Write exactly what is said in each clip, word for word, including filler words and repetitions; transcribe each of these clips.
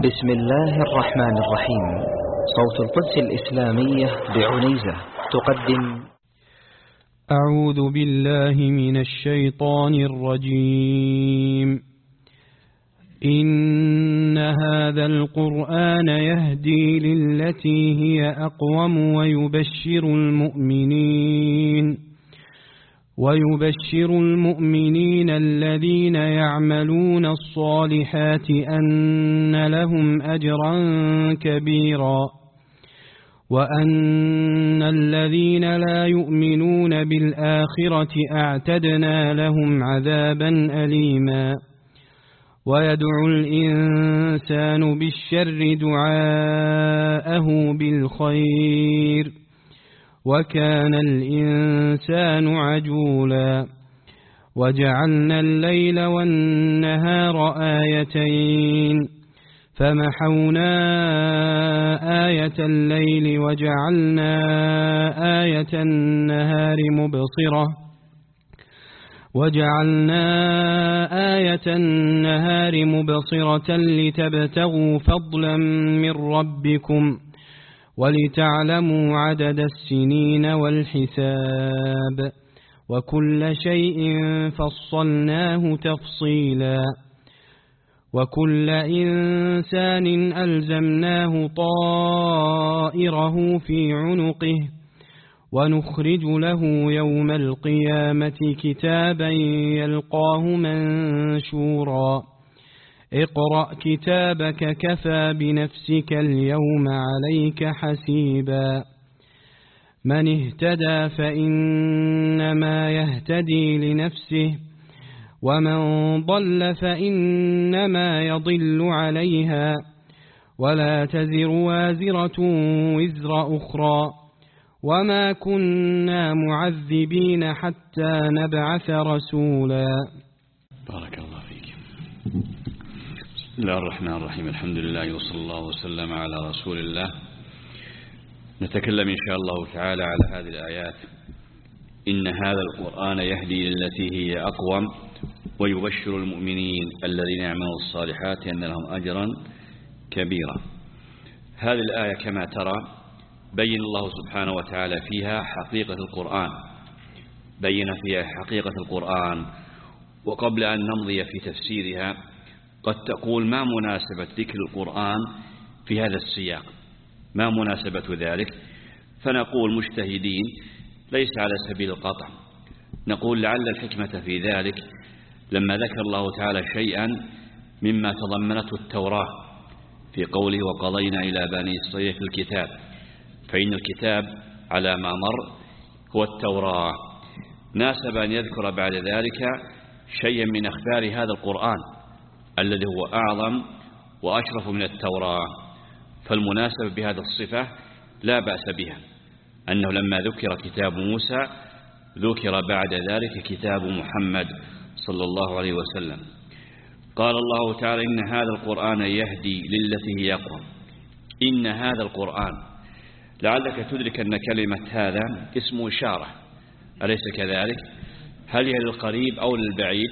بسم الله الرحمن الرحيم. صوت القدس الإسلامية بعنيزة تقدم أعوذ بالله من الشيطان الرجيم. إن هذا القرآن يهدي للتي هي أقوم ويبشر المؤمنين ويبشر المؤمنين الذين يعملون الصالحات أن لهم أجرا كبيرا وأن الذين لا يؤمنون بالآخرة أعتدنا لهم عذابا أليما. ويدعو الإنسان بالشر دعاءه بالخير وكان الإنسان عجولا. وجعلنا الليل والنهار آيتين فمحونا آية الليل وجعلنا آية النهار مبصرة وجعلنا آية النهار مبصرة لتبتغوا فضلا من ربكم ولتعلموا عدد السنين والحساب وكل شيء فصلناه تفصيلا. وكل إنسان ألزمناه طائره في عنقه ونخرج له يوم القيامة كتابا يلقاه منشورا. اقرأ كتابك كفى بنفسك اليوم عليك حسيبا. من اهتدى فإنما يهتدي لنفسه ومن ضل فإنما يضل عليها ولا تزر وازرة وزر أخرى وما كنا معذبين حتى نبعث رسولا. بارك الله فيك. بسم الله الرحمن الرحيم. الحمد لله وصلى الله وسلم على رسول الله. نتكلم إن شاء الله تعالى على هذه الآيات. إن هذا القرآن يهدي للتي هي أقوم ويبشر المؤمنين الذين يعملون الصالحات أن لهم أجرا كبيرا. هذه الآية كما ترى بين الله سبحانه وتعالى فيها حقيقة القرآن بين فيها حقيقة القرآن. وقبل أن نمضي في تفسيرها قد تقول ما مناسبة ذكر القرآن في هذا السياق، ما مناسبة ذلك؟ فنقول مجتهدين ليس على سبيل القطع، نقول لعل الحكمة في ذلك لما ذكر الله تعالى شيئا مما تضمنته التوراة في قوله وقضينا إلى بني إسرائيل في الكتاب، فإن الكتاب على ما مر هو التوراة. ناسب أن يذكر بعد ذلك شيئا من أخبار هذا القرآن الذي هو أعظم وأشرف من التوراة، فالمناسبة بهذا الصفة لا بأس بها، أنه لما ذكر كتاب موسى ذكر بعد ذلك كتاب محمد صلى الله عليه وسلم. قال الله تعالى إن هذا القرآن يهدي للتي هي أقوم. إن هذا القرآن، لعلك تدرك أن كلمة هذا اسم إشارة، أليس كذلك؟ هل هي للقريب أو للبعيد؟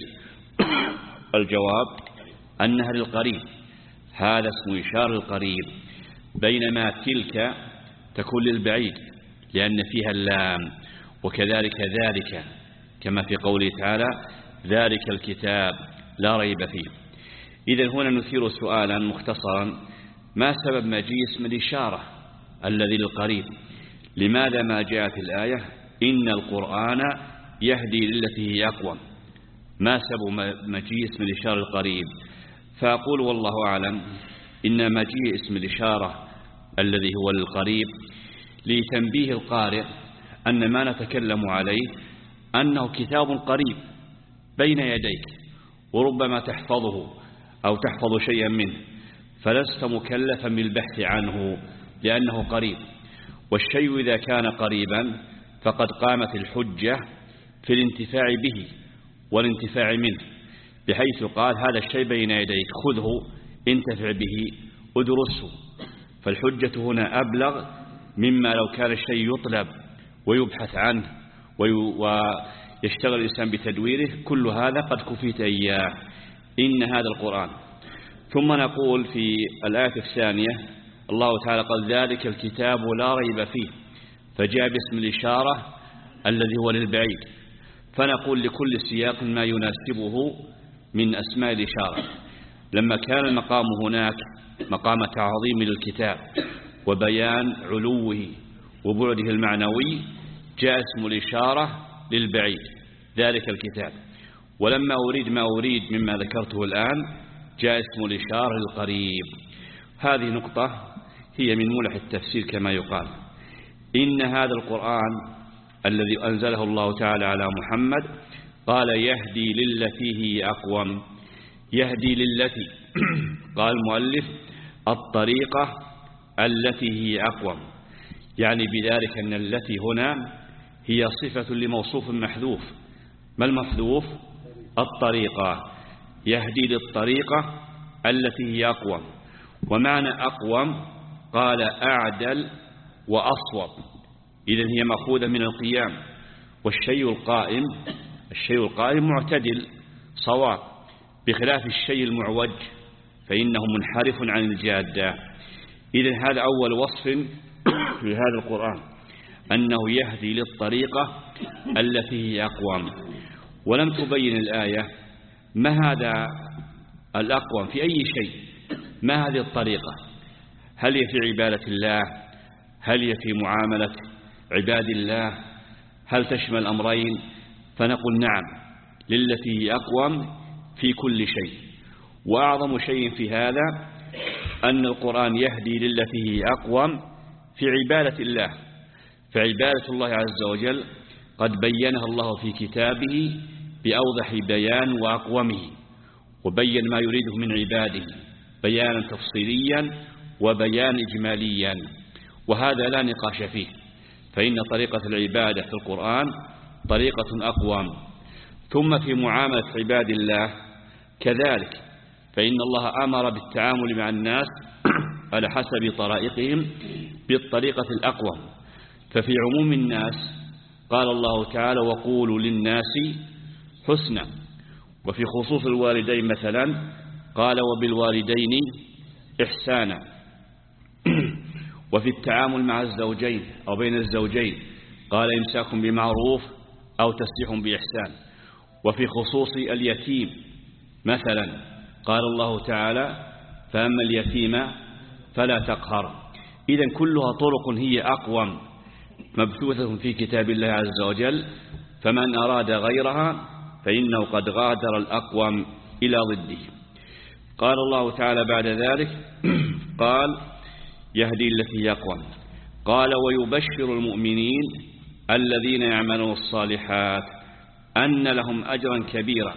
الجواب أنها للقريب، هذا اسم إشارة للقريب، بينما تلك تكون للبعيد لأن فيها اللام، وكذلك ذلك كما في قوله تعالى ذلك الكتاب لا ريب فيه. إذن هنا نثير سؤالا مختصرا: ما سبب مجيء اسم الإشارة الذي للقريب؟ لماذا ما جاءت الآية إن القرآن يهدي للتي هي أقوم؟ ما سبب مجيء اسم الإشارة القريب؟ فأقول والله أعلم إن مجيء اسم الإشارة الذي هو للقريب لتنبيه القارئ أن ما نتكلم عليه أنه كتاب قريب بين يديك، وربما تحفظه أو تحفظ شيئا منه فلست مكلفا بالبحث عنه لأنه قريب. والشيء إذا كان قريبا فقد قامت الحجة في الانتفاع به والانتفاع منه، بحيث قال هذا الشيء بين يديك خذه انتفع به ادرسه. فالحجة هنا أبلغ مما لو كان الشيء يطلب ويبحث عنه ويشتغل الإنسان بتدويره، كل هذا قد كفيت إياه. إن هذا القرآن، ثم نقول في الآية الثانية الله تعالى قال ذلك الكتاب لا ريب فيه، فجاء باسم الإشارة الذي هو للبعيد، فنقول لكل سياق ما يناسبه من أسماء الإشارة. لما كان المقام هناك مقام تعظيم للكتاب وبيان علوه وبعده المعنوي، جاء اسم الإشارة للبعيد ذلك الكتاب. ولما أريد ما أريد مما ذكرته الآن جاء اسم الإشارة للقريب. هذه نقطة هي من ملح التفسير كما يقال. إن هذا القرآن الذي أنزله الله تعالى على محمد قال يهدي للتي هي أقوم. يهدي للتي قال المؤلف الطريقة التي هي أقوم، يعني بذلك أن التي هنا هي صفة لموصوف محذوف. ما المحذوف؟ الطريقة. يهدي للطريقة التي هي أقوم. ومعنى أقوم قال أعدل وأصوب، إذن هي مأخوذة من القيام، والشيء القائم الشيء القائم معتدل صواب، بخلاف الشيء المعوج فإنه منحرف عن الجادة. إذن هذا أول وصف لهذا القرآن، أنه يهدي للطريقة التي هي أقوم. ولم تبين الآية ما هذا الأقوم في أي شيء، ما هذه الطريقة، هل هي في عبادة الله، هل هي في معاملة عباد الله، هل تشمل أمرين؟ فنقول نعم، للتي هي أقوم في كل شيء. وأعظم شيء في هذا أن القرآن يهدي للتي هي أقوم في عبادة الله، فعبادة الله عز وجل قد بينها الله في كتابه بأوضح بيان وأقومه، وبين ما يريده من عباده بيانا تفصيليا وبيان إجماليا، وهذا لا نقاش فيه، فإن طريقة العبادة في القرآن طريقة أقوم. ثم في معاملة عباد الله كذلك، فإن الله أمر بالتعامل مع الناس على حسب طرائقهم بالطريقة الأقوم. ففي عموم الناس قال الله تعالى وقولوا للناس حسنا، وفي خصوص الوالدين مثلا قال وبالوالدين إحسانا، وفي التعامل مع الزوجين أو بين الزوجين قال إمساك بمعروف أو تسريح بإحسان، وفي خصوص اليتيم مثلا قال الله تعالى فأما اليتيم فلا تقهر. إذن كلها طرق هي أقوم مبثوثة في كتاب الله عز وجل، فمن أراد غيرها فإنه قد غادر الأقوم إلى ضده. قال الله تعالى بعد ذلك قال يهدي التي هي أقوم، قال ويبشر المؤمنين الذين يعملون الصالحات أن لهم أجرا كبيرا.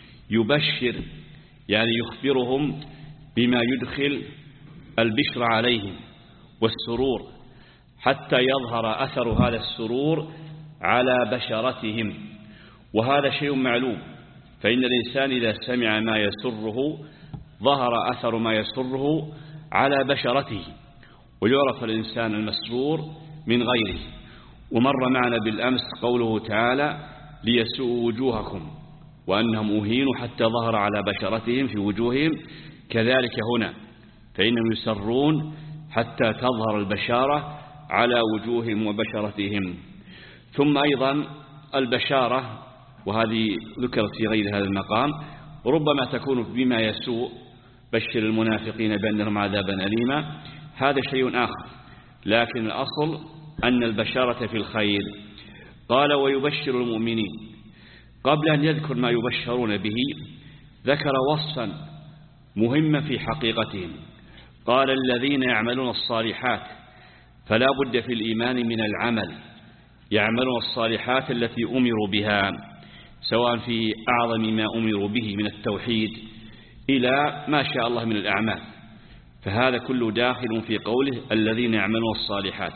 يبشر يعني يخبرهم بما يدخل البشر عليهم والسرور حتى يظهر أثر هذا السرور على بشرتهم، وهذا شيء معلوم، فإن الإنسان إذا سمع ما يسره ظهر أثر ما يسره على بشرته، ويعرف الإنسان المسرور من غيره. ومر معنا بالأمس قوله تعالى ليسوءوا وجوهكم وأنهم أهينوا حتى ظهر على بشرتهم في وجوههم، كذلك هنا فإنهم يسرون حتى تظهر البشارة على وجوههم وبشرتهم. ثم أيضا البشارة، وهذه ذكرت في غير هذا المقام، ربما تكون بما يسوء بشر المنافقين بأن لهم عذابا أليما، هذا شيء آخر، لكن الأصل أن البشارة في الخير. قال ويبشر المؤمنين، قبل أن يذكر ما يبشرون به ذكر وصفا مهما في حقيقتهم، قال الذين يعملون الصالحات، فلا بد في الإيمان من العمل، يعملون الصالحات التي أمروا بها، سواء في أعظم ما أمروا به من التوحيد إلى ما شاء الله من الأعمال، فهذا كله داخل في قوله الذين يعملون الصالحات.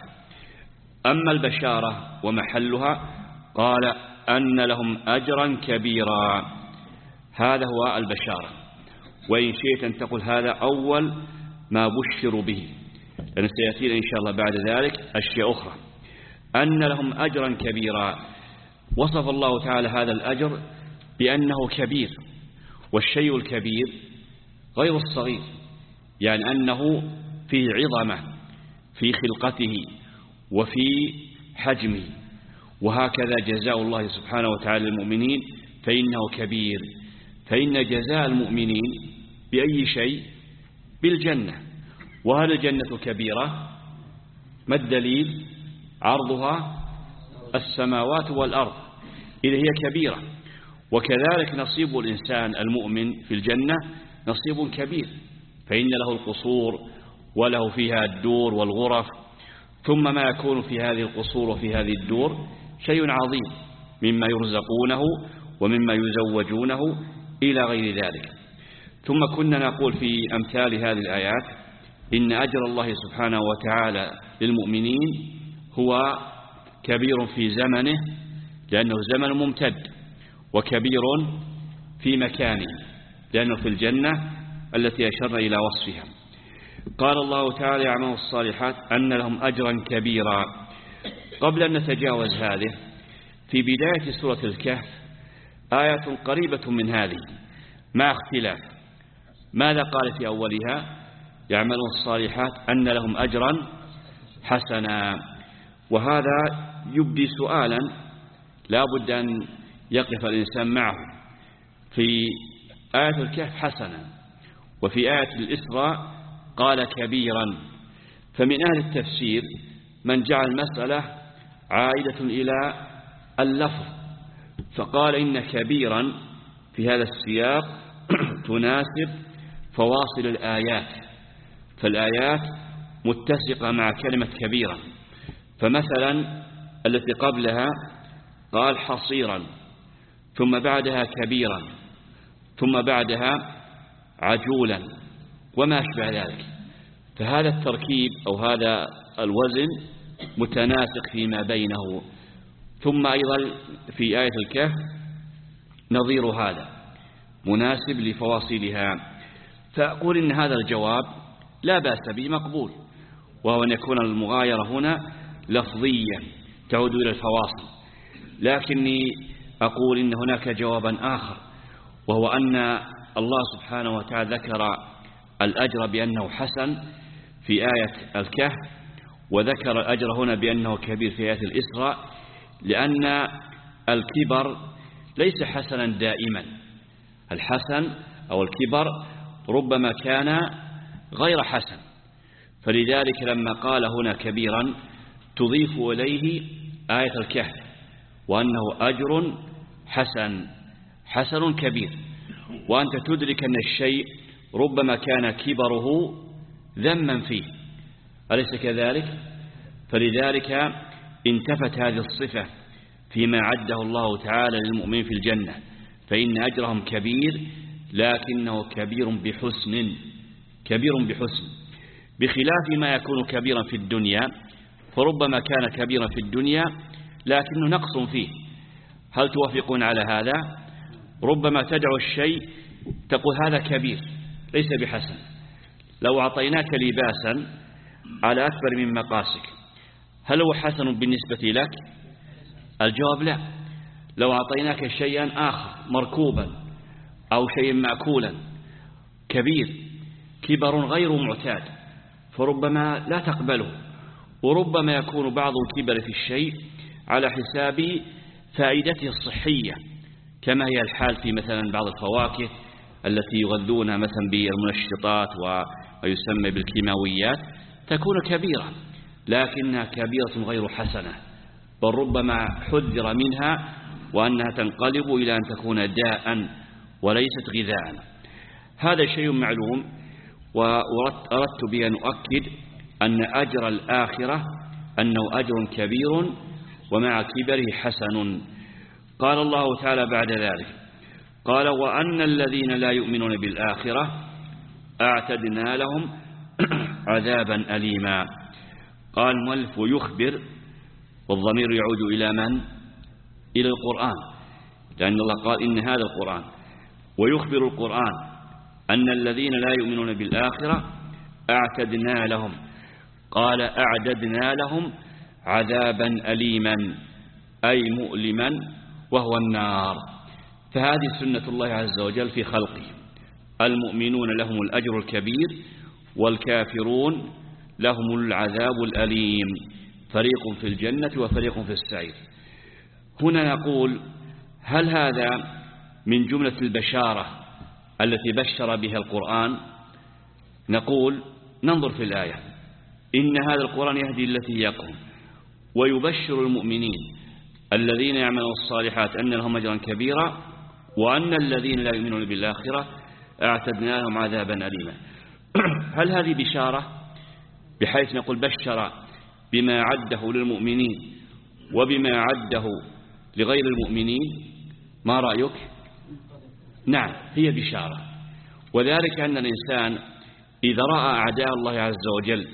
أما البشارة ومحلها قال أن لهم أجرا كبيرا، هذا هو البشارة، وإن شئت أن تقول هذا أول ما بشروا به، لأن سيأتينا إن شاء الله بعد ذلك أشياء أخرى. أن لهم أجرا كبيرا، وصف الله تعالى هذا الأجر بأنه كبير، والشيء الكبير غير الصغير، يعني أنه فيه عظمة في خلقته وفي حجمه. وهكذا جزاء الله سبحانه وتعالى للمؤمنين فإنه كبير، فإن جزاء المؤمنين بأي شيء؟ بالجنة. وهل الجنة كبيرة؟ ما الدليل؟ عرضها السماوات والأرض، إذا هي كبيرة. وكذلك نصيب الإنسان المؤمن في الجنة نصيب كبير، فإن له القصور وله فيها الدور والغرف، ثم ما يكون في هذه القصور وفي هذه الدور شيء عظيم مما يرزقونه ومما يزوجونه إلى غير ذلك. ثم كنا نقول في أمثال هذه الآيات إن أجر الله سبحانه وتعالى للمؤمنين هو كبير في زمنه، لأنه زمن ممتد، وكبير في مكانه لأنه في الجنة التي أشرنا إلى وصفها. قال الله تعالى: يعمل الصالحات أن لهم أجرا كبيرا. قبل أن نتجاوز هذه، في بداية سورة الكهف آية قريبة من هذه مع اختلاف. ماذا قال في أولها؟ يعمل الصالحات أن لهم أجرا حسنا. وهذا يبدي سؤالا لا بد أن يقف الإنسان معه. في آية الكهف حسنا، وفي آية الإسراء قال كبيرا. فمن أهل التفسير من جعل المسألة عائدة إلى اللفظ، فقال إن كبيرا في هذا السياق تناسب فواصل الآيات، فالآيات متسقة مع كلمة كبيرا. فمثلا التي قبلها قال حصيرا، ثم بعدها كبيرا، ثم بعدها عجولا وما أشبه ذلك. فهذا التركيب أو هذا الوزن متناسق فيما بينه. ثم أيضا في آية الكهف نظير هذا مناسب لفواصلها. فأقول إن هذا الجواب لا بأس به، مقبول، وهو أن يكون المغايرة هنا لفظية تعود إلى الفواصل. لكني أقول إن هناك جوابا آخر، وهو أن الله سبحانه وتعالى ذكر الأجر بأنه حسن في آية الكهف، وذكر الأجر هنا بأنه كبير في آية الإسراء، لأن الكبر ليس حسنا دائما. الحسن أو الكبر ربما كان غير حسن، فلذلك لما قال هنا كبيرا تضيف إليه آية الكهف، وأنه أجر حسن حسن كبير. وأنت تدرك أن الشيء ربما كان كبره ذما فيه، أليس كذلك؟ فلذلك انتفت هذه الصفة فيما عده الله تعالى للمؤمنين في الجنة، فإن أجرهم كبير، لكنه كبير بحسن كبير بحسن بخلاف ما يكون كبيرا في الدنيا، فربما كان كبيرا في الدنيا لكنه نقص فيه. هل توافقون على هذا؟ ربما تدعو الشيء تقول هذا كبير ليس بحسن. لو أعطيناك لباسا على أكبر من مقاسك، هل هو حسن بالنسبة لك؟ الجواب لا. لو أعطيناك شيئا آخر مركوبا أو شيئا مأكولا كبير، كبر غير معتاد، فربما لا تقبله. وربما يكون بعض الكبر في الشيء على حساب فائدته الصحية، كما هي الحال في مثلا بعض الفواكه التي يغذونها مثلا بالمنشطات ويسمى بالكيماويات، تكون كبيرة لكنها كبيرة غير حسنة، بل ربما حذر منها وأنها تنقلب إلى أن تكون داء وليست غذاء. هذا شيء معلوم. وأردت بأن أؤكد أن أجر الآخرة أنه أجر كبير ومع كبره حسن. قال الله تعالى بعد ذلك قال: وأن الذين لا يؤمنون بالآخرة أعتدنا لهم عذابا أليما. قال المؤلف يخبر، والضمير يعود إلى من؟ إلى القرآن، لأن الله قال إن هذا القرآن، ويخبر القرآن أن الذين لا يؤمنون بالآخرة أعتدنا لهم، قال أعددنا لهم عذابا أليما أي مؤلما وهو النار. فهذه سنة الله عز وجل في خلقه، المؤمنون لهم الأجر الكبير والكافرون لهم العذاب الأليم، فريق في الجنة وفريق في السعير. هنا نقول هل هذا من جملة البشارة التي بشر بها القرآن؟ نقول ننظر في الآية: إن هذا القرآن يهدي التي هي أقوم ويبشر المؤمنين الذين يعملون الصالحات أن لهم أجرا كبيرا وأن الذين لا يؤمنون بالآخرة أعتدنا لهم عذابا أليما. هل هذه بشارة بحيث نقول بشر بما عده للمؤمنين وبما عده لغير المؤمنين؟ ما رأيك؟ نعم، هي بشارة، وذلك أن الإنسان إذا رأى أعداء الله عز وجل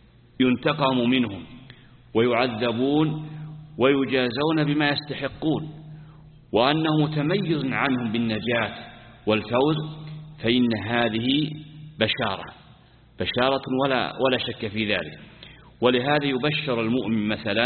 ينتقم منهم ويعذبون ويجازون بما يستحقون وأنه متميز عنهم بالنجاة والفوز، فإن هذه بشارة بشارة ولا, ولا شك في ذلك. ولهذا يبشر المؤمن مثلا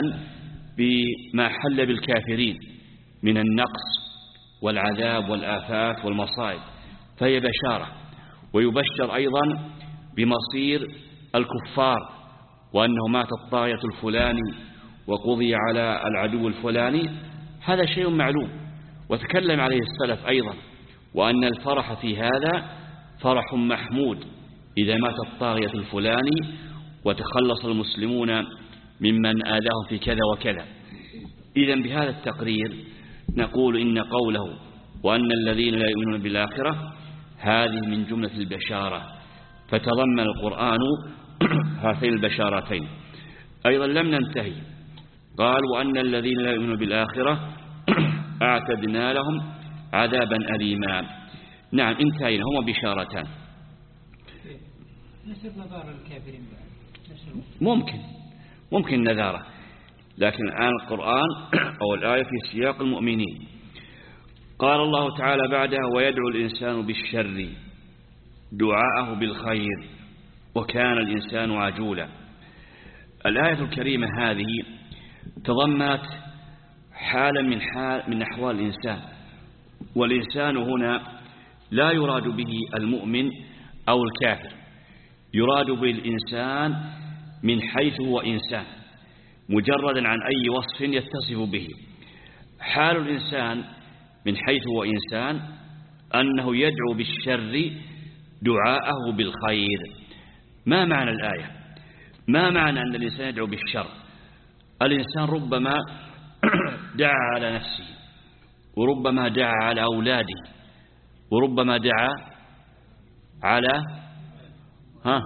بما حل بالكافرين من النقص والعذاب والآفات والمصائب، فهي بشارة. ويبشر أيضا بمصير الكفار وأنه مات الطاغية الفلاني وقضي على العدو الفلاني، هذا شيء معلوم وتكلم عليه السلف أيضا، وأن الفرح في هذا فرح محمود إذا مات الطاغية الفلاني وتخلص المسلمون ممن آذاهم في كذا وكذا. إذن بهذا التقرير نقول إن قوله وأن الذين لا يؤمنون بالآخرة هذه من جملة البشارة، فتضمن القرآن هاتين البشارتين. أيضا لم ننتهي، قال وأن الذين لا يؤمنون بالآخرة أعتدنا لهم عذابا أليما. نعم، انتهينا، هما بشارتان. نسب نظارة الكافرين بعد ممكن ممكن نذارة، لكن الآن القرآن أو الآية في سياق المؤمنين. قال الله تعالى بعدها ويدعو الإنسان بالشر دعاءه بالخير وكان الإنسان عجولا. الآية الكريمة هذه تضمنت حالا من حال من أحوال الإنسان، والإنسان هنا لا يراد به المؤمن أو الكافر، يراد بالإنسان من حيث هو إنسان مجردا عن أي وصف يتصف به. حال الإنسان من حيث هو إنسان أنه يدعو بالشر دعاءه بالخير. ما معنى الآية؟ ما معنى أن الإنسان يدعو بالشر؟ الإنسان ربما دعا على نفسه، وربما دعا على أولاده، وربما دعا على ها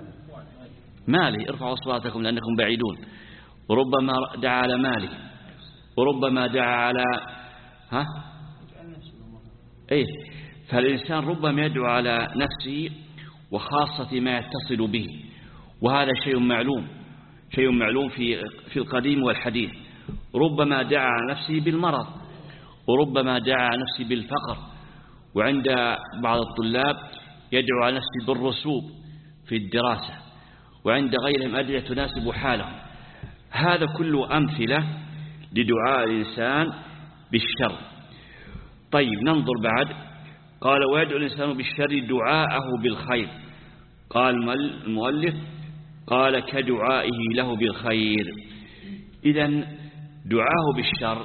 ماله، ارفعوا أصواتكم لأنكم بعيدون، وربما دعا على ماله، وربما دعا على ها إيه. فالإنسان ربما يدعو على نفسه وخاصة ما يتصل به، وهذا شيء معلوم شيء معلوم في في القديم والحديث. ربما دعا على نفسه بالمرض، وربما دعا على نفسه بالفقر، وعند بعض الطلاب يدعو على نفسه بالرسوب في الدراسة، وعند غيرهم أدعية تناسب حالهم. هذا كله أمثلة لدعاء الإنسان بالشر. طيب ننظر بعد، قال ويدعو الإنسان بالشر دعاءه بالخير. قال المؤلف قال كدعائه له بالخير. إذن دعاه بالشر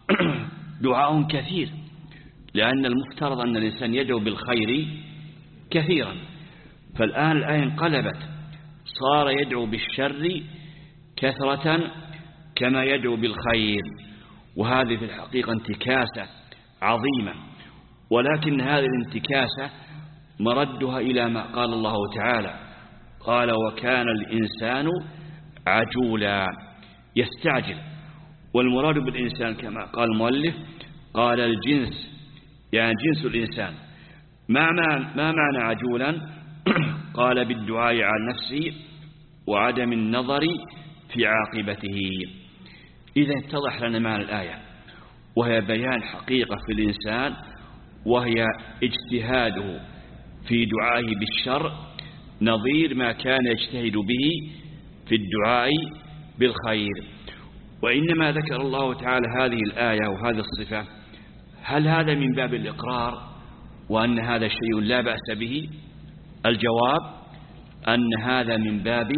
دعاء كثير، لأن المفترض أن الإنسان يدعو بالخير كثيرا، فالآن الآية انقلبت، صار يدعو بالشر كثرة كما يدعو بالخير، وهذه في الحقيقة انتكاسة عظيمة. ولكن هذه الانتكاسة مردها إلى ما قال الله تعالى، قال وكان الإنسان عجولا، يستعجل. والمراد بالإنسان كما قال المؤلف قال الجنس، يعني جنس الإنسان. ما معنى عجولا؟ قال بالدعاء عن نفسه وعدم النظر في عاقبته. إذا اتضح لنا معنى الآية، وهي بيان حقيقة في الإنسان، وهي اجتهاده في دعائه بالشر نظير ما كان يجتهد به في الدعاء بالخير. وإنما ذكر الله تعالى هذه الآية وهذه الصفة، هل هذا من باب الإقرار وأن هذا شيء لا بأس به؟ الجواب أن هذا من باب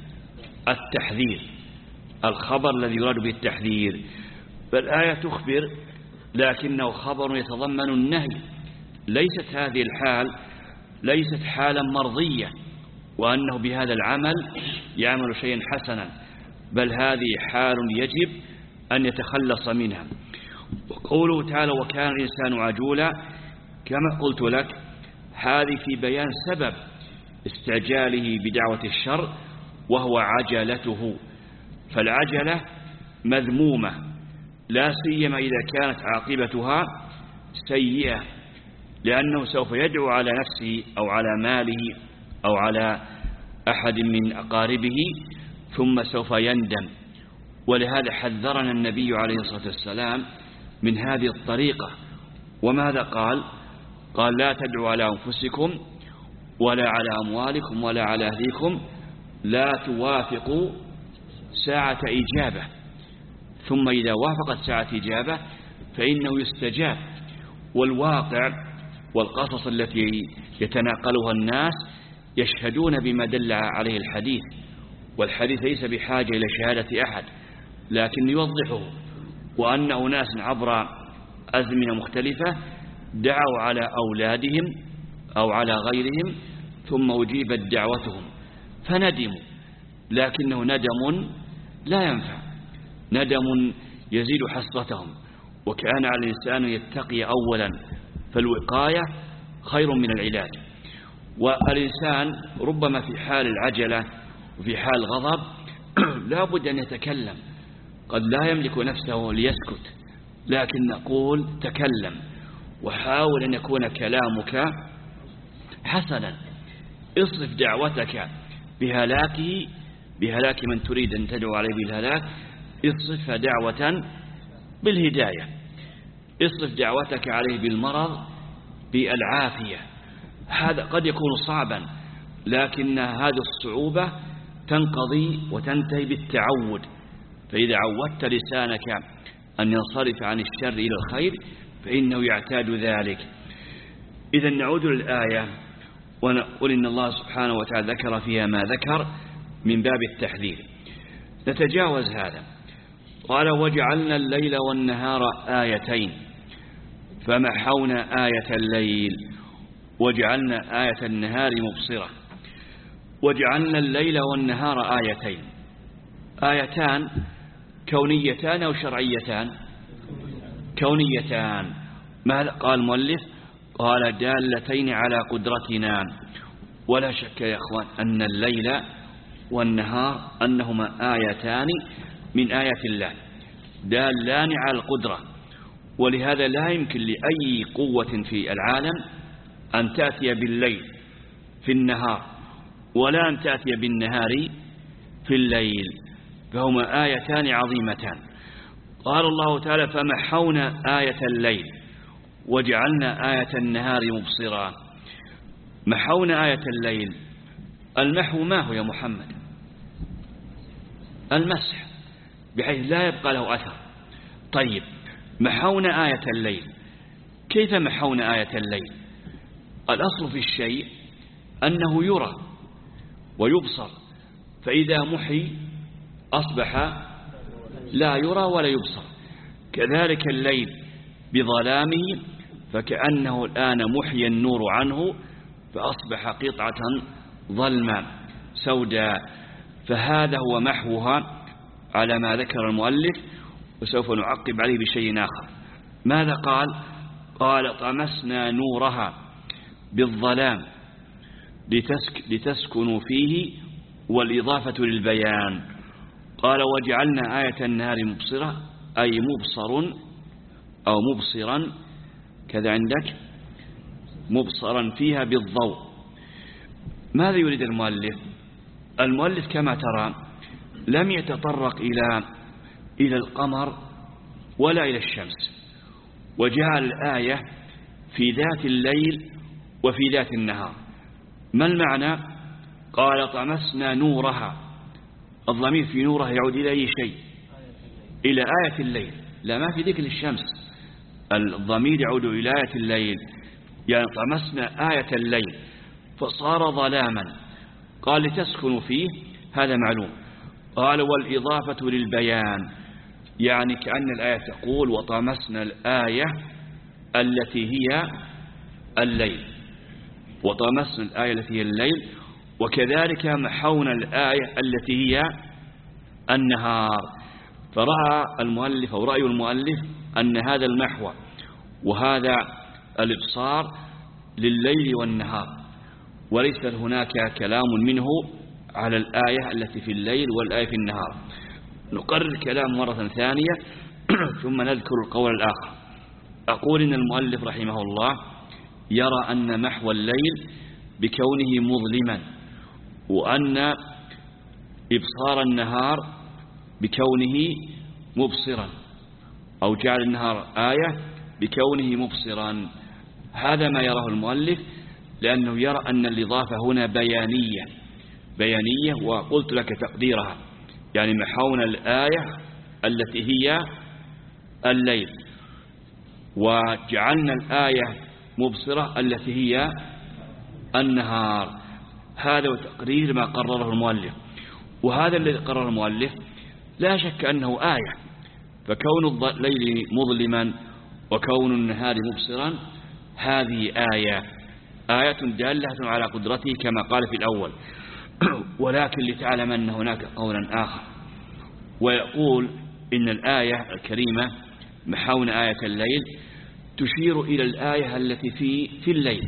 التحذير، الخبر الذي يراد به التحذير. فالآية تخبر لكنه خبر يتضمن النهي. ليست هذه الحال ليست حالا مرضية وأنه بهذا العمل يعمل شيئا حسنا، بل هذه حال يجب أن يتخلص منها. وقوله تعالى وكان الإنسان عجولا، كما قلت لك هذه في بيان سبب استعجاله بدعوة الشر وهو عجلته. فالعجلة مذمومة لا سيما إذا كانت عاقبتها سيئة، لأنه سوف يدعو على نفسه أو على ماله أو على أحد من أقاربه ثم سوف يندم. ولهذا حذرنا النبي عليه الصلاة والسلام من هذه الطريقة. وماذا قال؟ قال لا تدعوا على أنفسكم ولا على أموالكم ولا على أهليكم، لا توافقوا ساعة إجابة. ثم إذا وافقت ساعة إجابة فإنه يستجاب. والواقع والقصص التي يتناقلها الناس يشهدون بما دل عليه الحديث، والحديث ليس بحاجة إلى شهادة أحد لكن يوضحه، وأن أناس عبر أزمنة مختلفة دعوا على أولادهم أو على غيرهم ثم أجيبت دعوتهم فندموا، لكنه ندم لا ينفع، ندم يزيد حسرتهم. وكان على الإنسان يتقي أولا، فالوقاية خير من العلاج. والإنسان ربما في حال العجلة وفي حال الغضب لا بد أن يتكلم، قد لا يملك نفسه ليسكت، لكن نقول تكلم وحاول أن يكون كلامك حسنا. اصرف دعوتك بهلاكه بهلاك من تريد أن تدعو عليه بالهلاك، اصرف دعوة بالهداية. اصرف دعوتك عليه بالمرض بالعافية. هذا قد يكون صعبا، لكن هذه الصعوبة تنقضي وتنتهي بالتعود. فإذا عودت لسانك أن ينصرف عن الشر إلى الخير فإنه يعتاد ذلك. إذا نعود للآية ونقول إن الله سبحانه وتعالى ذكر فيها ما ذكر من باب التحذير. نتجاوز هذا. قال وجعلنا الليل والنهار آيتين فمحونا آية الليل وجعلنا آية النهار مبصرة. وجعلنا الليل والنهار آيتين، آيتان كونيتان أو شرعيتان؟ كونيتان. ماذا قال المؤلف؟ قال دالتين على قدرتنا. ولا شك يا أخوان أن الليل والنهار أنهما آيتان من آيات الله دالان على القدرة. ولهذا لا يمكن لأي قوة في العالم أن تأتي بالليل في النهار ولا أن تأتي بالنهار في الليل، فهما آيتان عظيمتان. قال الله تعالى فمحونا آية الليل وجعلنا آية النهار مبصرا. محونا آية الليل، المحو ما هو يا محمد؟ المسح، بحيث لا يبقى له أثر. طيب محونا آية الليل، كيف محونا آية الليل؟ الأصل في الشيء أنه يرى ويبصر، فإذا محي أصبح لا يرى ولا يبصر. كذلك الليل بظلامه فكأنه الآن محي النور عنه فأصبح قطعة ظلمة سوداء. فهذا هو محوها على ما ذكر المؤلف، وسوف نعقب عليه بشيء آخر. ماذا قال؟ قال طمسنا نورها بالظلام لتسك لتسكنوا فيه، والإضافة للبيان. قال وجعلنا آية النهار مبصرة أي مبصر أو مبصرا، كذا عندك مبصرا فيها بالضوء. ماذا يريد المؤلف؟ المؤلف كما ترى لم يتطرق إلى إلى القمر ولا إلى الشمس، وجعل الآية في ذات الليل وفي ذات النهار. ما المعنى؟ قال طمسنا نورها، الضمير في نورها يعود إلى أي شيء؟ إلى آية الليل، لا ما في ذكر الشمس، الضمير يعود إلى آية الليل. يعني طمسنا آية الليل فصار ظلاما، قال لتسكنوا فيه، هذا معلوم. قال والإضافة للبيان، يعني كأن الآية تقول وطمسنا الآية التي هي الليل، وطمسنا الآية التي هي الليل، وكذلك محونا الآية التي هي النهار. فرأى المؤلف أو رأي المؤلف أن هذا المحو وهذا الإبصار لليل والنهار، وليس هناك كلام منه على الآية التي في الليل والآية في النهار. نقرر الكلام مرة ثانية ثم نذكر القول الآخر. أقول إن المؤلف رحمه الله يرى أن محو الليل بكونه مظلما، وأن إبصار النهار بكونه مبصرا، أو جعل النهار آية بكونه مبصرا. هذا ما يراه المؤلف، لأنه يرى أن الإضافة هنا بيانية بيانية وقلت لك تقديرها، يعني محونا الآية التي هي الليل وجعلنا الآية مبصرة التي هي النهار. هذا تقرير ما قرره المؤلف، وهذا الذي قرر المؤلف لا شك أنه آية، فكون الليل مظلما وكون النهار مبصرا هذه آية آية دالة على قدرته كما قال في الأول. ولكن لتعلم أن هناك قولا آخر، ويقول إن الآية الكريمة محونا آية الليل تشير إلى الآية التي في في الليل،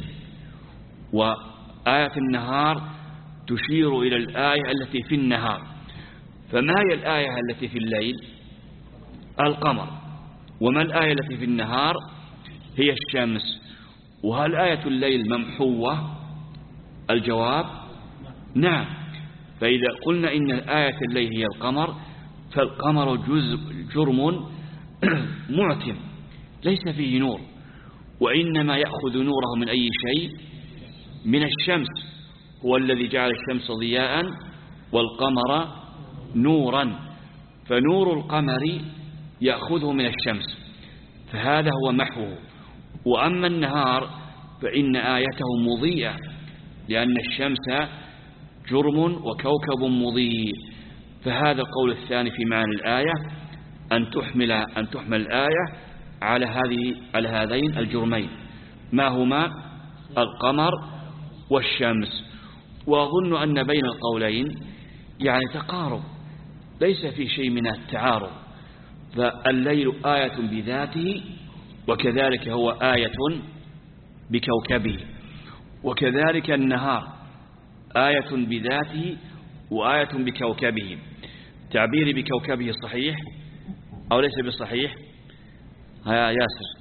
وآية النهار تشير إلى الآية التي في النهار. فما هي الآية التي في الليل؟ القمر. وما الآية التي في النهار؟ هي الشمس. وهل آية الليل ممحوة؟ الجواب نعم. فإذا قلنا إن آية الليل هي القمر، فالقمر جزء جرم معتم ليس فيه نور، وإنما يأخذ نوره من أي شيء؟ من الشمس. هو الذي جعل الشمس ضياء والقمر نورا، فنور القمر يأخذه من الشمس، فهذا هو محوه. وأما النهار فإن آيته مضيئة، لأن الشمس جرم وكوكب مضيء. فهذا القول الثاني في معنى الآية أن تحمل أن تحمل الآية على هذه على هذين الجرمين، ما هما؟ القمر والشمس. وأظن أن بين القولين يعني تقارب، ليس في شيء من التعارض. فالليل آية بذاته، وكذلك هو آية بكوكبه، وكذلك النهار آية بذاته وآية بكوكبه. تعبيري بكوكبه صحيح أو ليس بصحيح؟ ها ياسر.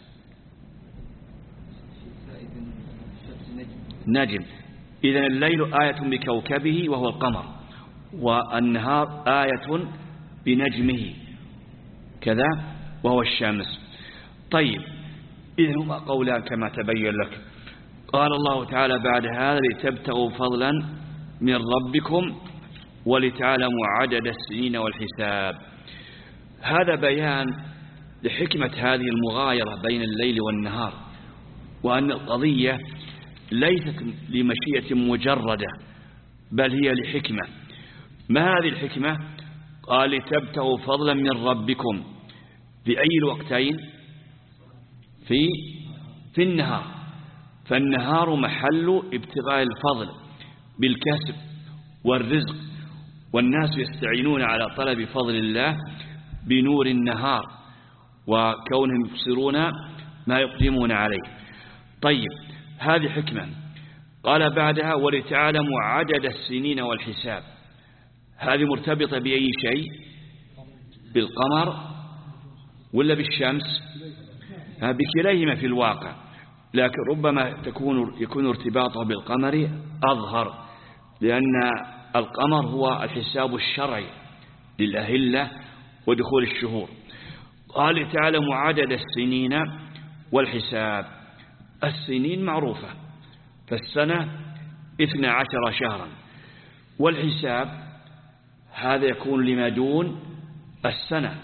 نجم. إذن الليل آية بكوكبه وهو القمر، والنهار آية بنجمه كذا وهو الشمس. طيب، إذن هما قولان كما تبين لك. قال الله تعالى بعد هذا لتبتغوا فضلا من ربكم ولتعلموا عدد السنين والحساب. هذا بيان لحكمة هذه المغايرة بين الليل والنهار، وأن القضية ليست لمشيئة مجردة، بل هي لحكمة. ما هذه الحكمة؟ قال لتبتغوا فضلا من ربكم. في أي الوقتين؟ في في النهار. فالنهار محل ابتغاء الفضل بالكسب والرزق، والناس يستعينون على طلب فضل الله بنور النهار، وكونهم يبصرون ما يقدمون عليه. طيب، هذه حكمة. قال بعدها ولتعلموا عدد السنين والحساب. هذه مرتبطة بأي شيء؟ بالقمر ولا بالشمس؟ بكليهما في الواقع، لكن ربما تكون يكون ارتباطه بالقمر أظهر، لأن القمر هو الحساب الشرعي للأهلة ودخول الشهور. قال لتعلموا عدد السنين والحساب. السنين معروفة، فالسنة اثنى عشر شهرا، والحساب هذا يكون لما دون السنة،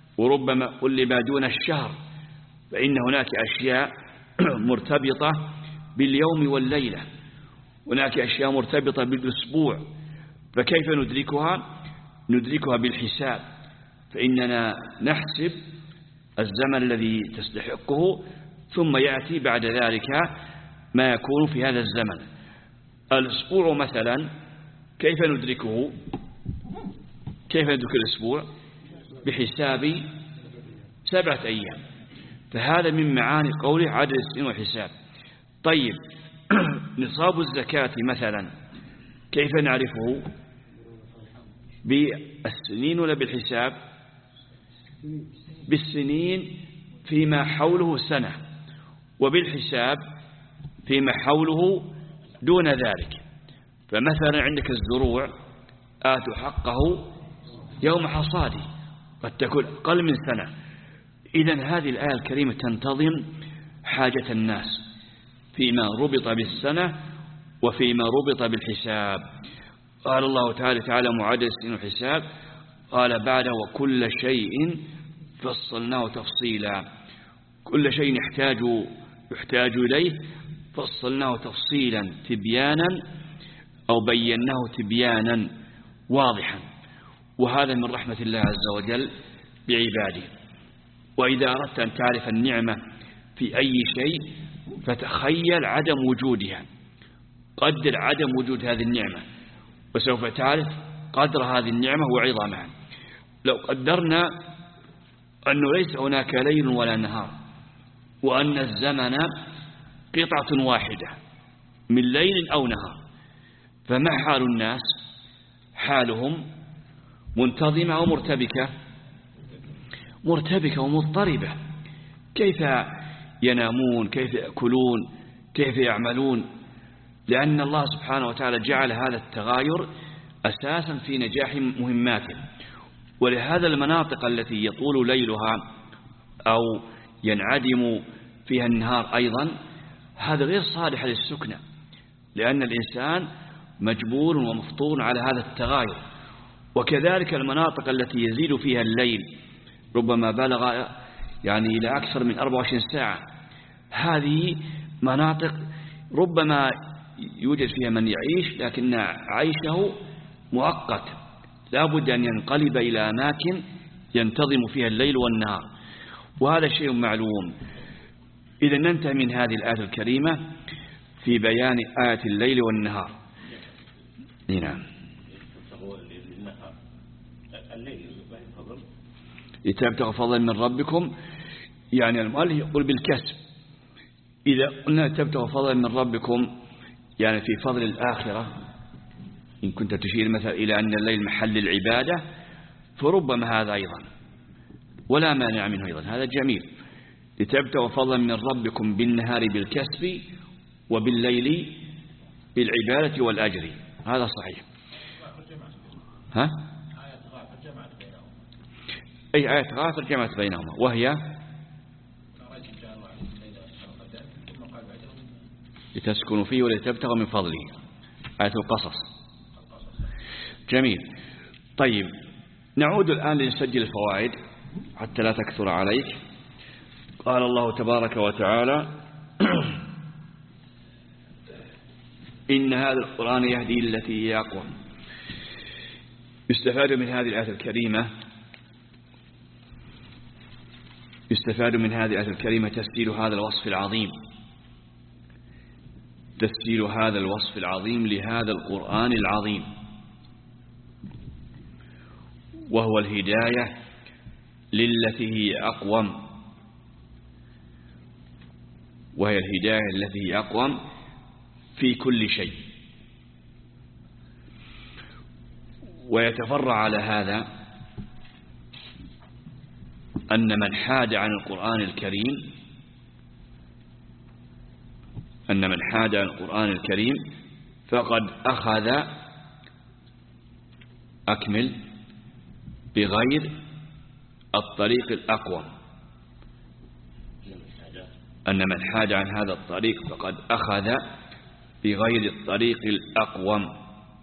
وربما قل لما دون الشهر، فإن هناك أشياء مرتبطة باليوم والليلة، هناك أشياء مرتبطة بالأسبوع، فكيف ندركها؟ ندركها بالحساب، فإننا نحسب الزمن الذي تستحقه، ثم يأتي بعد ذلك ما يكون في هذا الزمن. الأسبوع مثلا كيف ندركه؟ كيف ندرك الأسبوع؟ بحساب سبعة أيام، فهذا من معاني قوله عدد السنين والحساب. طيب نصاب الزكاة مثلا كيف نعرفه؟ بالسنين ولا بالحساب؟ بالسنين فيما حوله سنة، وبالحساب فيما حوله دون ذلك. فمثلا عندك الزروع آتوا حقه يوم حصاده، قد تكون أقل من سنة. إذن هذه الآية الكريمة تنتظم حاجة الناس فيما ربط بالسنة وفيما ربط بالحساب. قال الله تعالى تعالى معدل السنين والحساب، قال بعد وكل شيء فصلناه تفصيلا، كل شيء يحتاج يحتاج إليه فصلناه تفصيلا تبيانا أو بيناه تبيانا واضحا. وهذا من رحمة الله عز وجل بعباده. وإذا أردت أن تعرف النعمة في أي شيء فتخيل عدم وجودها، قدر عدم وجود هذه النعمة وسوف تعرف قدر هذه النعمة وعظمها. لو قدرنا أنه ليس هناك ليل ولا نهار، وأن الزمن قطعة واحدة من ليل أو نهار، فما حال الناس؟ حالهم منتظمة أو مرتبكة؟ مرتبكة ومضطربة. كيف ينامون؟ كيف يأكلون؟ كيف يعملون؟ لأن الله سبحانه وتعالى جعل هذا التغاير أساسا في نجاح مهماته. ولهذا المناطق التي يطول ليلها أو ينعدم فيها النهار أيضا هذا غير صالح للسكنة، لأن الإنسان مجبور ومفطور على هذا التغاير. وكذلك المناطق التي يزيد فيها الليل ربما بلغ يعني إلى أكثر من أربعة وعشرين ساعة، هذه مناطق ربما يوجد فيها من يعيش لكن عيشه مؤقت، لا بد أن ينقلب إلى أماكن ينتظم فيها الليل والنهار، وهذا شيء معلوم. إذا ننتهي من هذه الآية الكريمة في بيان آية الليل والنهار. نعم. لتبتغوا فضلا من ربكم، يعني المؤلف يقول بالكسب. إذا قلنا تبتغوا فضلا من ربكم يعني في فضل الآخرة، إن كنت تشير مثلا إلى أن الليل محل العبادة فربما هذا أيضا ولا مانع منه أيضا، هذا جميل. لتبتغوا فضلا من ربكم بالنهار بالكسب وبالليل بالعبادة والأجر، هذا صحيح. ها؟ أي آية غافر جمعت بينهما، وهي لتسكنوا فيه ولتبتغوا من فضله، آية القصص. جميل. طيب نعود الآن لنسجل الفوائد حتى لا تكثر عليك. قال الله تبارك وتعالى إن هذا القرآن يهدي التي هي أقوم. يستفاد من هذه الآية الكريمة يستفاد من هذه الآية الكريمة تسجيل هذا الوصف العظيم تسجيل هذا الوصف العظيم لهذا القرآن العظيم، وهو الهداية للتي هي أقوم، وهي الهداية التي هي أقوم في كل شيء. ويتفرع على هذا أن من حاد عن القرآن الكريم أن من حاد عن القرآن الكريم فقد أخذ أكمل بغير الطريق الأقوم. أن من حاد عن هذا الطريق فقد أخذ بغير الطريق الأقوم.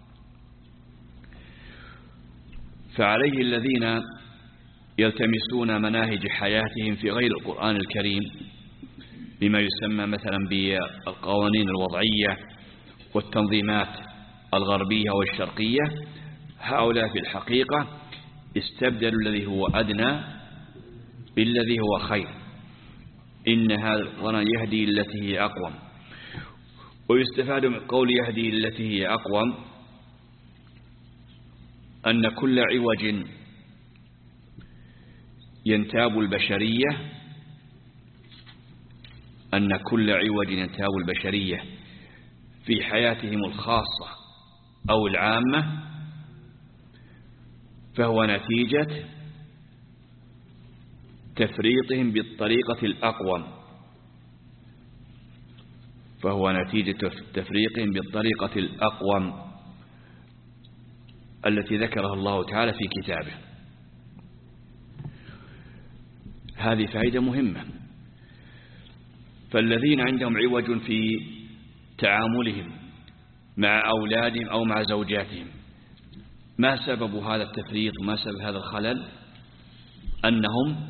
فعليه الذين يلتمسون مناهج حياتهم في غير القرآن الكريم بما يسمى مثلا بالقوانين الوضعية والتنظيمات الغربية والشرقية، هؤلاء في الحقيقة استبدلوا الذي هو أدنى بالذي هو خير. إن هذا القرآن يهدي التي هي أقوم. ويستفاد من قول يهدي التي هي أقوم أن كل عوج ينتاب البشرية أن كل عوج ينتاب البشرية في حياتهم الخاصة أو العامة فهو نتيجة تفريطهم بالطريقة الأقوم فهو نتيجة تفريقهم بالطريقة الأقوم التي ذكرها الله تعالى في كتابه. هذه فائدة مهمة. فالذين عندهم عوج في تعاملهم مع أولادهم أو مع زوجاتهم، ما سبب هذا التفريط وما سبب هذا الخلل؟ أنهم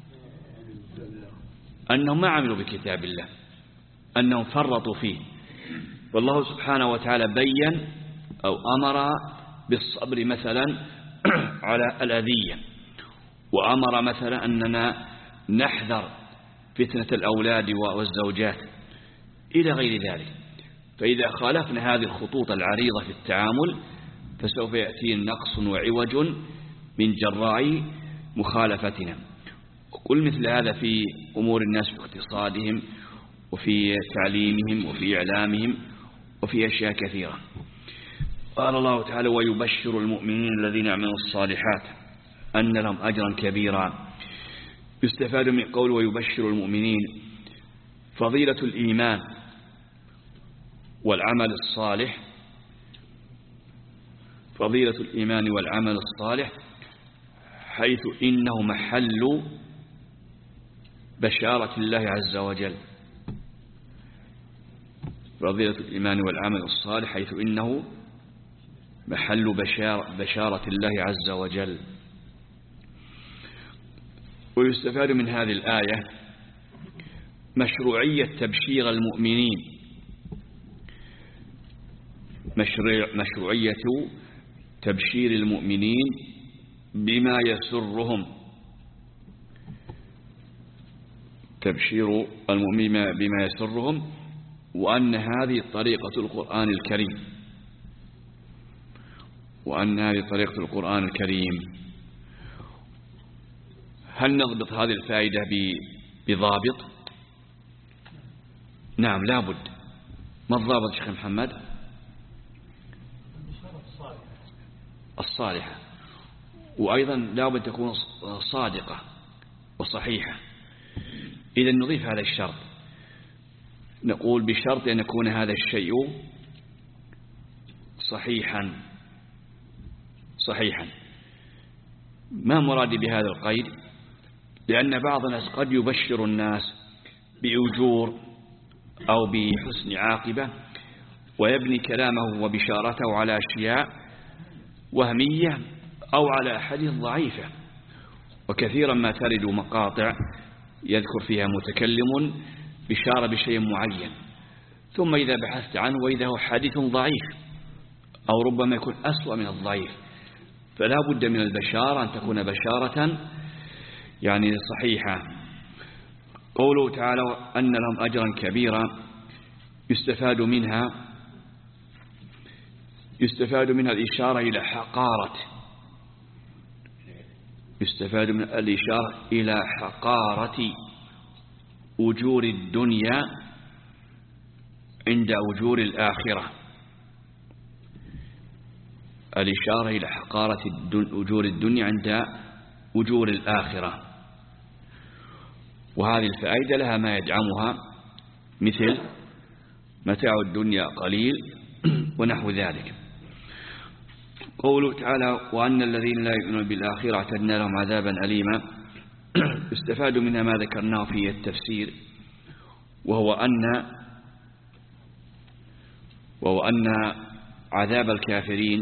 أنهم ما عملوا بكتاب الله، أنهم فرطوا فيه. والله سبحانه وتعالى بين أو أمر بالصبر مثلا على الأذية، وأمر مثلا أننا نحذر فتنة الأولاد والزوجات إلى غير ذلك. فإذا خالفنا هذه الخطوط العريضة في التعامل فسوف يأتي نقص وعوج من جراء مخالفتنا. وكل مثل هذا في أمور الناس في اقتصادهم وفي تعليمهم وفي إعلامهم وفي أشياء كثيرة. قال الله تعالى ويبشر المؤمنين الذين يعملون الصالحات أن لهم أجرا كبيرا. يستفاد من قول ويبشر المؤمنين فضيلة الإيمان والعمل الصالح، فضيلة الإيمان والعمل الصالح حيث إنه محل بشارة الله عز وجل. فضيلة الإيمان والعمل الصالح حيث إنه محل بشار بشارة الله عز وجل. ويستفاد من هذه الآية مشروعية تبشير المؤمنين، مشروعية تبشير المؤمنين بما يسرهم، تبشير المؤمنين بما يسرهم، وأن هذه طريقة القرآن الكريم وأن هذه طريقة القرآن الكريم. هل نضبط هذه الفائدة بضابط؟ نعم لابد. ما الضابط شيخ محمد؟ الصالحة. وأيضا لابد تكون صادقة وصحيحة. إذا نضيف هذا الشرط، نقول بشرط أن يكون هذا الشيء صحيحا صحيحا. ما مرادي بهذا القيد؟ لأن بعض الناس قد يبشر الناس بأجور أو بحسن عاقبة ويبني كلامه وبشارته على أشياء وهمية أو على أحاديث ضعيفة. وكثيرا ما ترد مقاطع يذكر فيها متكلم بشارة بشيء معين، ثم إذا بحثت عنه وإذا هو حديث ضعيف أو ربما يكون أسوأ من الضعيف. فلا بد من البشارة أن تكون بشارة يعني صحيحة. قوله تعالى أن لهم أجرا كبيرا يستفاد منها يستفاد منها الإشارة إلى حقارة يستفاد من الإشارة إلى حقارة أجور الدنيا عند أجور الآخرة. الإشارة إلى حقارة أجور الدنيا عند أجور الآخرة. وهذه الفائدة لها ما يدعمها مثل متاع الدنيا قليل ونحو ذلك. قوله تعالى وأن الذين لا يؤمنون بالآخرة اعتدنا لهم عذابا أليما. يستفاد منها ما ذكرناه في التفسير، وهو أن وهو أن عذاب الكافرين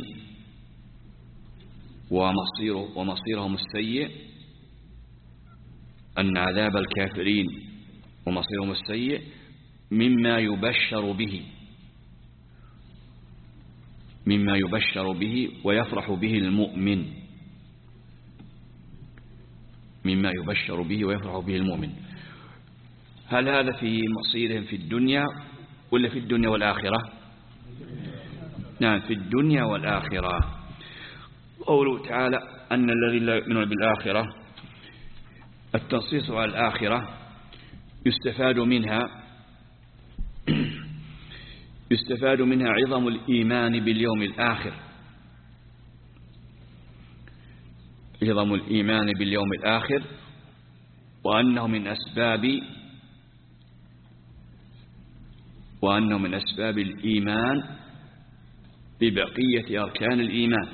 ومصيره ومصيرهم السيء، أن عذاب الكافرين ومصيرهم السيء مما يبشر به مما يبشر به ويفرح به المؤمن مما يبشر به ويفرح به المؤمن. هل هذا في مصيرهم في الدنيا ولا في الدنيا والآخرة؟ نعم، في الدنيا والآخرة. قوله تعالى أن الذين لا يؤمنون بالآخرة، التنصيص على الآخرة يستفاد منها يستفاد منها عظم الإيمان باليوم الآخر عظم الإيمان باليوم الآخر وأنه من أسباب وأنه من أسباب الإيمان ببقية أركان الإيمان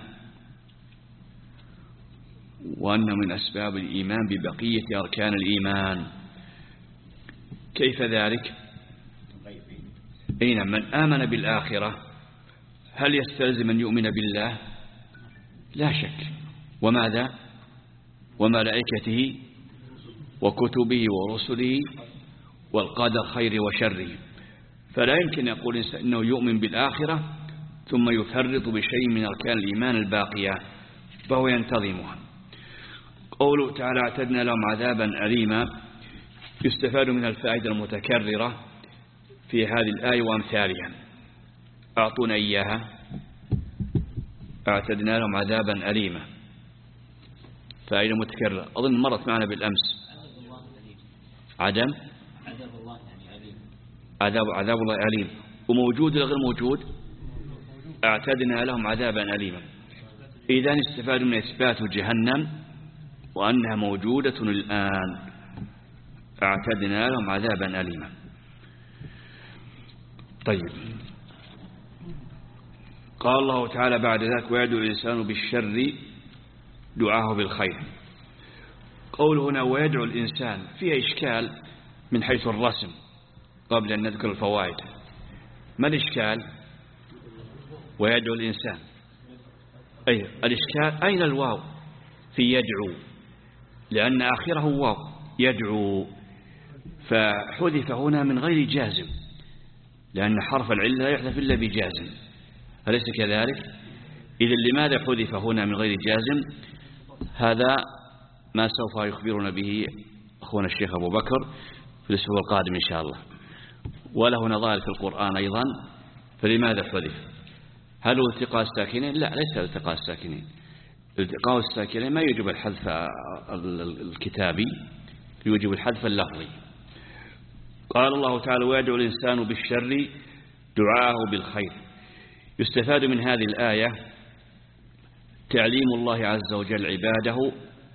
وأنه من أسباب الإيمان ببقية أركان الإيمان. كيف ذلك؟ أين من آمن بالآخرة هل يستلزم أن يؤمن بالله؟ لا شك. وماذا؟ وملائكته وكتبه ورسله والقدر خير وشره. فلا يمكن يقول الإنسان أنه يؤمن بالآخرة ثم يفرط بشيء من أركان الإيمان الباقية فهو ينتظمها. قوله تعالى اعتدنا لهم عذابا أليما يستفاد من الفائدة المتكررة في هذه الآية وأمثالها. أعطونا إياها. اعتدنا لهم عذابا أليما، فائدة متكررة أظن مرت معنا بالأمس. عدم عذاب عذاب الله أليم، وموجود ولا غير موجود؟ اعتدنا لهم عذابا أليما. إذن استفاد من إثبات جهنم وأنها موجودة الآن. اعتدنا لهم عذابا أليما. طيب، قال الله تعالى بعد ذلك ويدعو الإنسان بالشر دعاه بالخير. قول هنا ويدعو الإنسان فيها إشكال من حيث الرسم قبل أن نذكر الفوائد. ما الإشكال؟ ويدعو الإنسان، أي الإشكال أين الواو في يدعو؟ لأن آخره واو يدعو، فحذف هنا من غير جازم لأن حرف العلة لا يحذف إلا بجازم، أليس كذلك؟ إذن لماذا حذف هنا من غير جازم؟ هذا ما سوف يخبرنا به أخونا الشيخ أبو بكر في الأسبوع القادم إن شاء الله. وله نظائر في القرآن أيضا. فلماذا حذف؟ هل هو التقاء الساكنين؟ لا، ليس التقاء الساكنين. التقاء الساكنين ما يجب الحذف الكتابي، يجب الحذف اللفظي. قال الله تعالى ويدعو الإنسان بالشر دعاءه بالخير. يستفاد من هذه الآية تعليم الله عز وجل عباده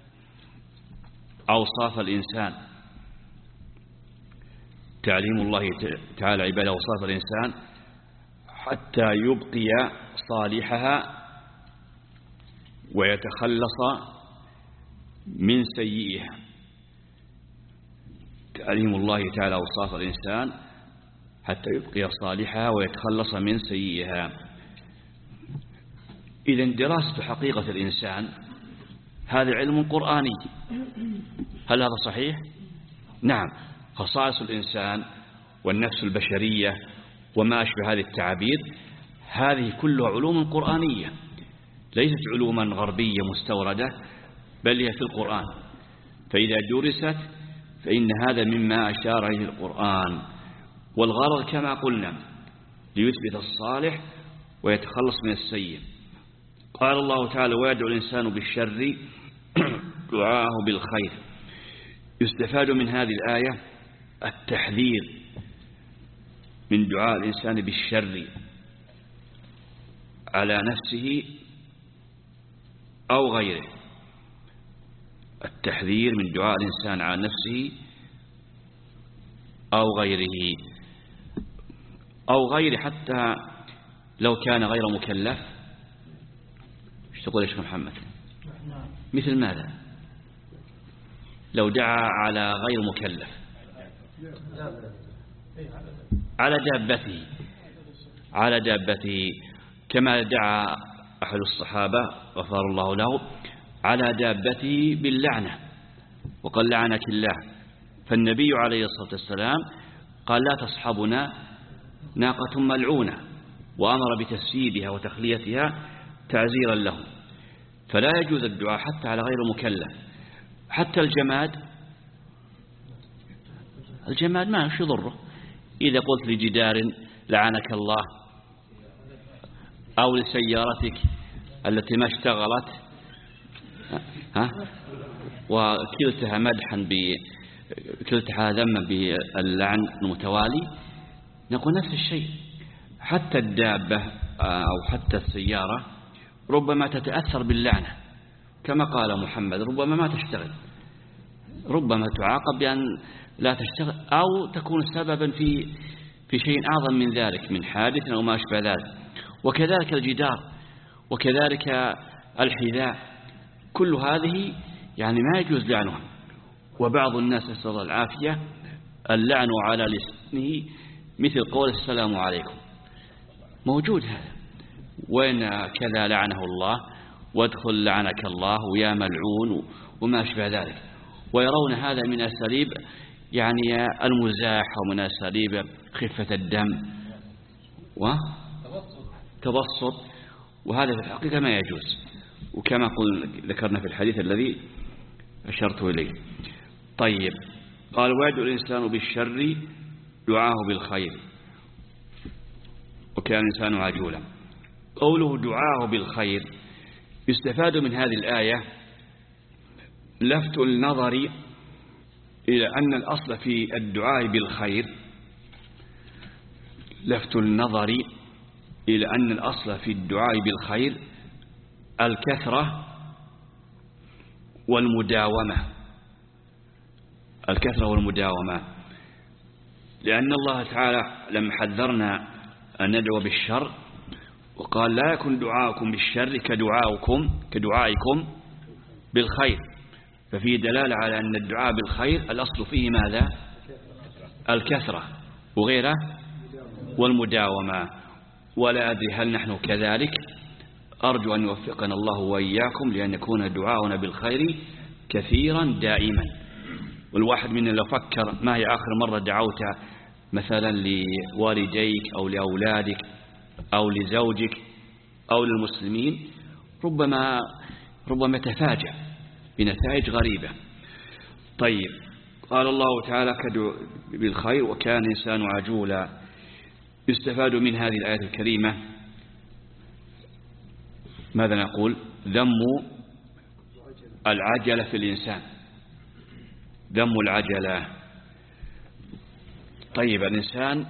أوصاف الإنسان، تعليم الله تعالى عباده أوصاف الإنسان حتى يبقي صالحها ويتخلص من سيئها. تعليم الله تعالى أوصاف الإنسان حتى يبقي صالحها ويتخلص من سيئها. إذن دراسة حقيقة الإنسان هذا علم قرآني. هل هذا صحيح؟ نعم. خصائص الإنسان والنفس البشرية وما أشبه هذه التعابير هذه كلها علوم قرآنية، ليست علوما غربية مستوردة، بل هي في القرآن. فإذا درست فإن هذا مما أشار إليه القرآن. والغرض كما قلنا ليثبت الصالح ويتخلص من السيء. قال الله تعالى ويدعو الإنسان بالشر دعاءه بالخير. يستفاد من هذه الآية التحذير من دعاء الإنسان بالشر على نفسه أو غيره. التحذير من دعاء الإنسان على نفسه أو غيره أو غيره حتى لو كان غير مكلف. ايش تقول يا شيخ محمد؟ مثل ماذا؟ لو دعا على غير مكلف على دابته على دابته كما دعا أحد الصحابة غفر الله له على دابته باللعنة وقال لعنك الله، فالنبي عليه الصلاة والسلام قال لا تصحبنا ناقة ملعونة، وأمر بتسييدها وتخليتها تعزيرا لهم. فلا يجوز الدعاء حتى على غير مكلف. حتى الجماد الجماد ما مش يضره. إذا قلت لجدار لعنك الله، أو لسيارتك التي ما اشتغلت ها وكلتها مدحا كلتها ذما باللعن المتوالي، نقول نفس الشيء. حتى الدابة أو حتى السيارة ربما تتأثر باللعنة، كما قال محمد ربما ما تشتغل، ربما تعاقب بأن لا تشتغل، أو تكون سببا في في شيء أعظم من ذلك من حادث أو ما أشبه ذلك. وكذلك الجدار، وكذلك الحذاء، كل هذه يعني ما يجوز لعنها. وبعض الناس نسأل الله العافية اللعن على لسانه مثل قول السلام عليكم، موجود هذا، وين كذا لعنه الله، وادخل لعنك الله، ويا ملعون، وما أشبه ذلك. ويرون هذا من أساليب يعني المزاح، ومن أساليب خفة الدم وتبسط، وهذا في الحقيقة ما يجوز، وكما قل ذكرنا في الحديث الذي أشرت إليه. طيب، قال ويدعو الإنسان بالشر دعاه بالخير وكان الإنسان عجولا. قوله دعاه بالخير يستفاد من هذه الآية لفت النظر إلى أن الأصل في الدعاء بالخير لفت النظر إلى أن الأصل في الدعاء بالخير الكثرة والمداومة الكثرة والمداومة لأن الله تعالى لما حذرنا أن ندعو بالشر وقال لا يكن دعاءكم بالشر كدعاءكم كدعائكم بالخير، ففي دلالة على أن الدعاء بالخير الأصل فيه ماذا؟ الكثرة وغيره والمداومة. ولا أدري هل نحن كذلك، أرجو أن يوفقنا الله وإياكم لأن يكون دعاؤنا بالخير كثيرا دائما. والواحد منا لو فكر ما هي آخر مرة دعوت مثلا لوالديك أو لأولادك أو لزوجك أو للمسلمين، ربما ربما تفاجأ بنتائج غريبة. طيب، قال الله تعالى بالخير وكان الإنسان عجولا. يستفاد من هذه الآية الكريمة ماذا نقول؟ ذم العجلة في الإنسان، ذم العجلة. طيب، الإنسان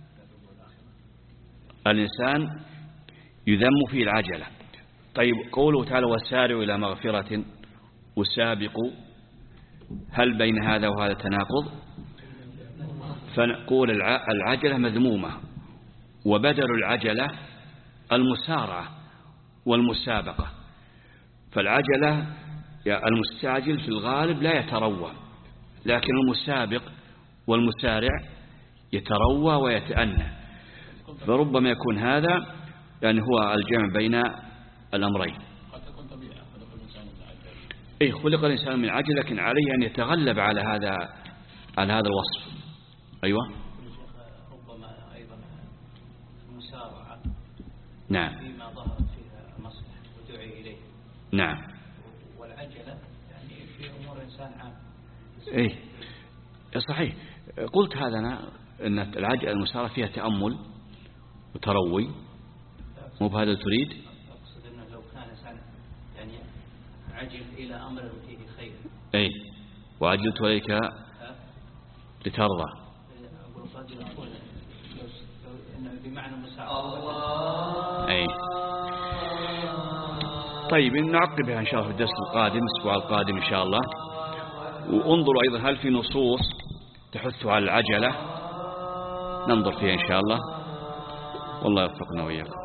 الإنسان يذم فيه العجلة. طيب، قوله تعالى وسارعوا إلى مغفرة وسابقوا، هل بين هذا وهذا تناقض؟ فنقول العجلة مذمومة، وبدل العجلة المسارعة والمسابقة. فالعجلة المستعجل في الغالب لا يتروى، لكن المسابق والمسارع يتروى ويتأنى. فربما يكون هذا يعني هو الجمع بين الأمرين. إيه، خلق الإنسان من عجل، لكن عليه أن يتغلب على هذا على هذا الوصف. أيوة. ربما أيضا المسارعة نعم فيما ظهرت فيها المصلحة ودعي إليه. نعم. والعجلة يعني في أمور إنسان عام. إيه صحيح. قلت هذا أنا أن العجلة المسارعة فيها تأمل وتروي، مو بهذا تريد؟ أقصد أنه لو كان إنسان يعني عجل إلى أمر فيه خير. إيه، وعجلت إليك لترضى. أقول رجل أقول إنه بمعنى مساعدة. أي. طيب، نعقبها إن شاء الله في الدرس القادم، الأسبوع القادم إن شاء الله. وانظروا أيضا هل في نصوص تحث على العجلة، ننظر فيها إن شاء الله. والله يوفقنا وإياكم.